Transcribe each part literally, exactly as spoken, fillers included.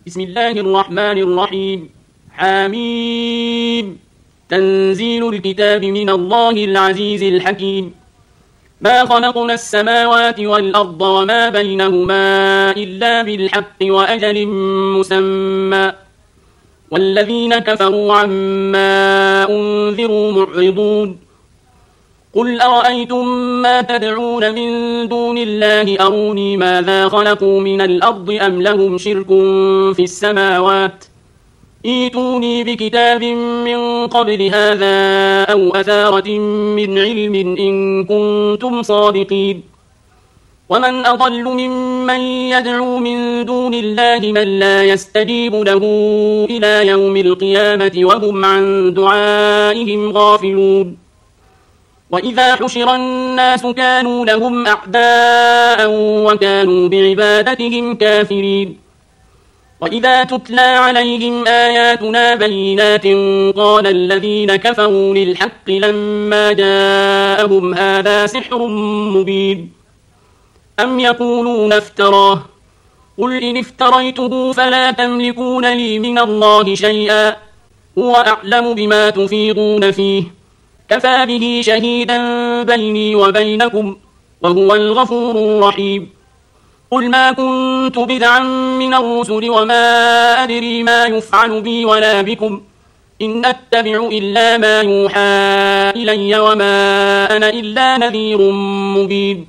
بسم الله الرحمن الرحيم. حميم. تنزيل الكتاب من الله العزيز الحكيم. ما خلقنا السماوات والأرض وما بينهما إلا بالحق وأجل مسمى، والذين كفروا عما أنذروا معرضون. قل أرأيتم ما تدعون من دون الله أروني ماذا خلقوا من الأرض أم لهم شرك في السماوات، ائتوني بكتاب من قبل هذا أو أثارة من علم إن كنتم صادقين. ومن أضل ممن يدعو من دون الله من لا يستجيب له إلى يوم القيامة وهم عن دعائهم غافلون. وإذا حشر الناس كانوا لهم أعداء وكانوا بعبادتهم كافرين. وإذا تتلى عليهم آياتنا بينات قال الذين كفروا للحق لما جاءهم هذا سحر مبين. أم يقولون افتراه، قل إن افتريته فلا تملكون لي من الله شيئا، هو أعلم بما تفيضون فيه، كفى به شهيدا بيني وبينكم وهو الغفور الرحيم. قل ما كنت بدعا من الرسل وما أدري ما يفعل بي ولا بكم، إن أتبع إلا ما يوحى إلي وما أنا إلا نذير مبين.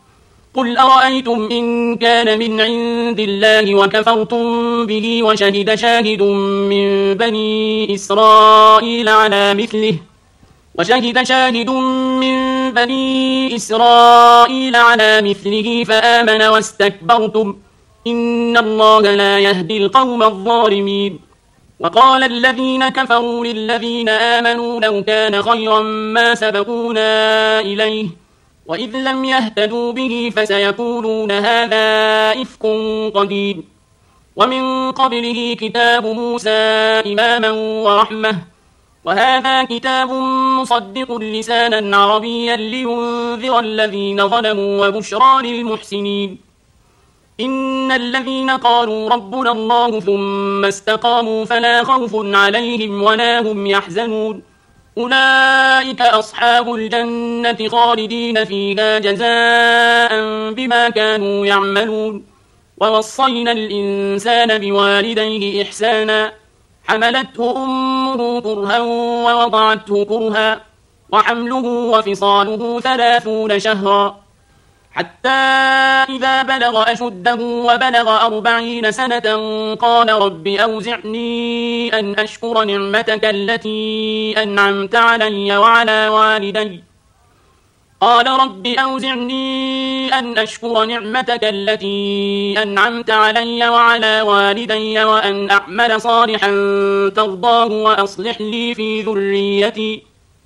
قل أرأيتم إن كان من عند الله وكفرتم به وشهد شاهد من بني إسرائيل على مثله وشهد شاهد من بني إسرائيل على مثله فآمن واستكبرتم إن الله لا يهدي القوم الظالمين. وقال الذين كفروا للذين آمنوا لو كان خيرا ما سبقونا إليه وإذ لم يهتدوا به فسيقولون هذا إفك قديم. ومن قبله كتاب موسى إماما ورحمة، وهذا كتاب مصدق لسانا عربيا لينذر الذين ظلموا وبشرى للمحسنين. إن الذين قالوا ربنا الله ثم استقاموا فلا خوف عليهم ولا هم يحزنون، أولئك أصحاب الجنة خالدين فيها جزاء بما كانوا يعملون. ووصينا الإنسان بوالديه إحسانا، حملته أمه كرها ووضعته كرها، وحمله وفصاله ثلاثون شهرا، حتى إذا بلغ أشده وبلغ أربعين سنة قال رب أوزعني أن أشكر نعمتك التي أنعمت علي وعلى والدي قال رب أوزعني أن أشكر نعمتك التي أنعمت علي وعلى والدي وأن أعمل صالحا ترضاه وأصلح لي في ذريتي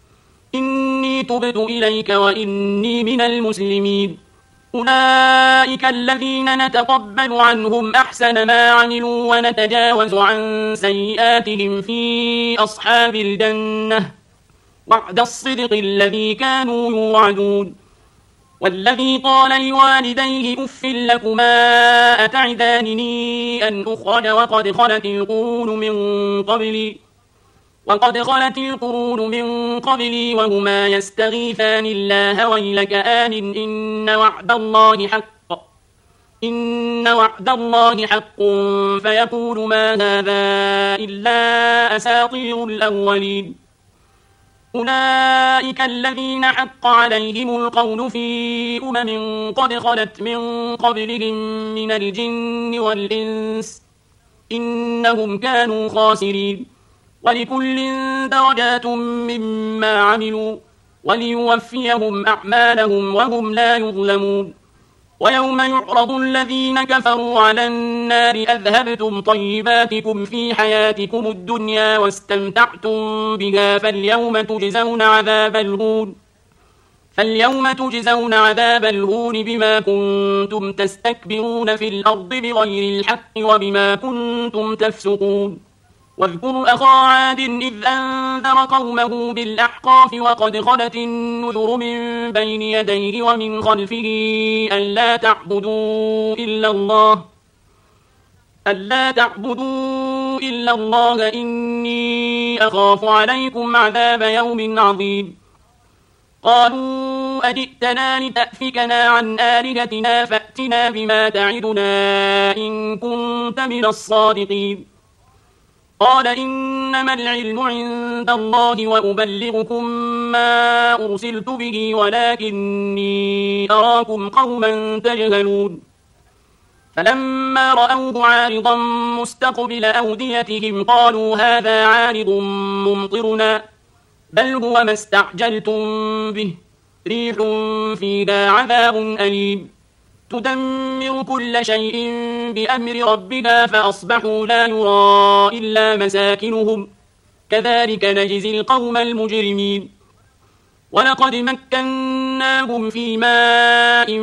إني تبت إليك وإني من المسلمين. أولئك الذين نتقبل عنهم أحسن ما عملوا ونتجاوز عن سيئاتهم في أصحاب الجنة، وعد الصدق الذي كانوا يوعدون. والذي قال لوالديه أف لكما أتعدانني أن أخرج وقد خلت القرون من قبلي وقد خلت القرون من قبلي وهما يستغيثان الله ويلك آن إن وعد الله حق إن وعد الله حق فيقول ما هذا إلا أساطير الأولين. أولئك الذين حق عليهم القول في أمم قد خلت من قبلهم من الجن والإنس إنهم كانوا خاسرين. ولكل درجات مما عملوا وليوفيهم أعمالهم وهم لا يظلمون. ويوم يعرض الذين كفروا على النار أذهبتم طيباتكم في حياتكم الدنيا واستمتعتم بها فاليوم تجزون عذاب الهون فاليوم تجزون عذاب الهون بما كنتم تستكبرون في الأرض بغير الحق وبما كنتم تفسقون. واذكر أخا عاد إذ أنذر قومه بالأحقاف وقد خلت النذر من بين يديه ومن خلفه ألا تعبدوا إلا الله ألا تعبدوا إلا الله إني أخاف عليكم عذاب يوم عظيم قالوا أجئتنا لتأفكنا عن آلهتنا فأتنا بما تعدنا إن كنت من الصادقين قال إنما العلم عند الله وأبلغكم ما أرسلت به ولكني أراكم قوما تجهلون فلما رأوه عارضا مستقبل أوديتهم قالوا هذا عارض ممطرنا بل هو ما استعجلتم به ريح فيها عذاب أليم تدمر كل شيء بأمر ربها فأصبحوا لا يرى إلا مساكنهم كذلك نجزي القوم المجرمين ولقد مكناهم في ماء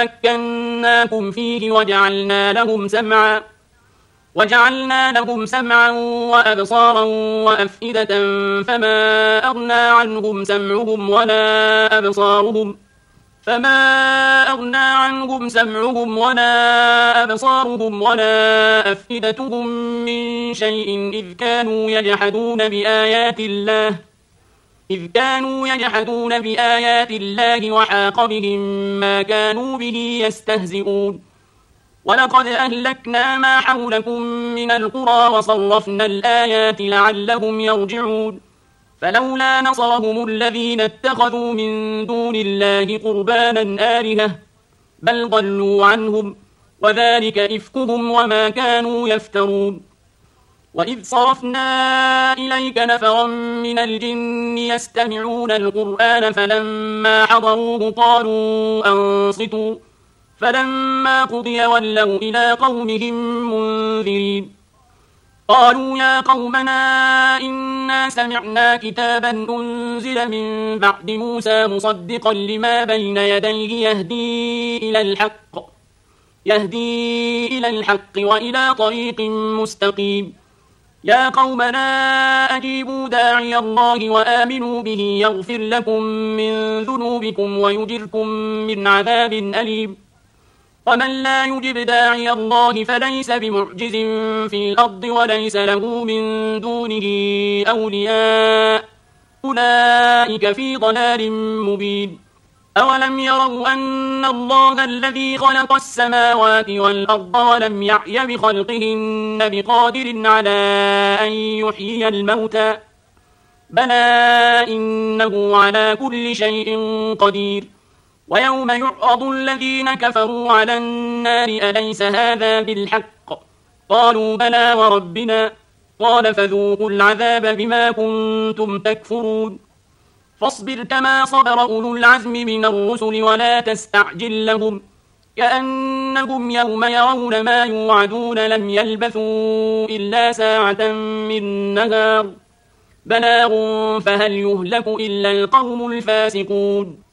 مكناكم فيه وجعلنا لهم سمعا وجعلنا لهم سمعا وأبصارا وأفئدة فما أغنى عنهم سمعهم ولا أبصارهم فما أغنى عنهم سمعهم ولا أبصارهم ولا أفئدتهم من شيء إذ كانوا يجحدون بآيات الله إذ كانوا يجحدون بآيات الله وحاق بهم ما كانوا به يستهزئون ولقد أهلكنا ما حولكم من القرى وصرفنا الآيات لعلهم يرجعون فلولا نصرهم الذين اتخذوا من دون الله قربانا آلهة بل ضلوا عنهم وذلك إفكهم وما كانوا يفترون وإذ صرفنا إليك نفرا من الجن يستمعون القرآن فلما حضروه قالوا أنصتوا فلما قضي ولوا إلى قومهم منذرين قالوا يا قومنا إنا سمعنا كتابا أنزل من بعد موسى مصدقا لما بين يديه يهدي إلى الحق يهدي إلى الحق وإلى طريق مستقيم يا قومنا أجيبوا داعي الله وآمنوا به يغفر لكم من ذنوبكم ويجركم من عذاب أليم ومن لا يجب داعي الله فليس بمعجز في الأرض وليس له من دونه أولياء أولئك في ضلال مبين أولم يروا أن الله الذي خلق السماوات والأرض ولم يعي بخلقهن بقادر على أن يحيي الموتى بلى إنه على كل شيء قدير ويوم يعرض الذين كفروا على النار أليس هذا بالحق قالوا بلى وربنا قال فذوقوا العذاب بما كنتم تكفرون فاصبر كما صبر أولو العزم من الرسل ولا تستعجل لهم كأنهم يوم يرون ما يوعدون لم يلبثوا إلا ساعة من نهار بلاغ فهل يهلك إلا القوم الفاسقون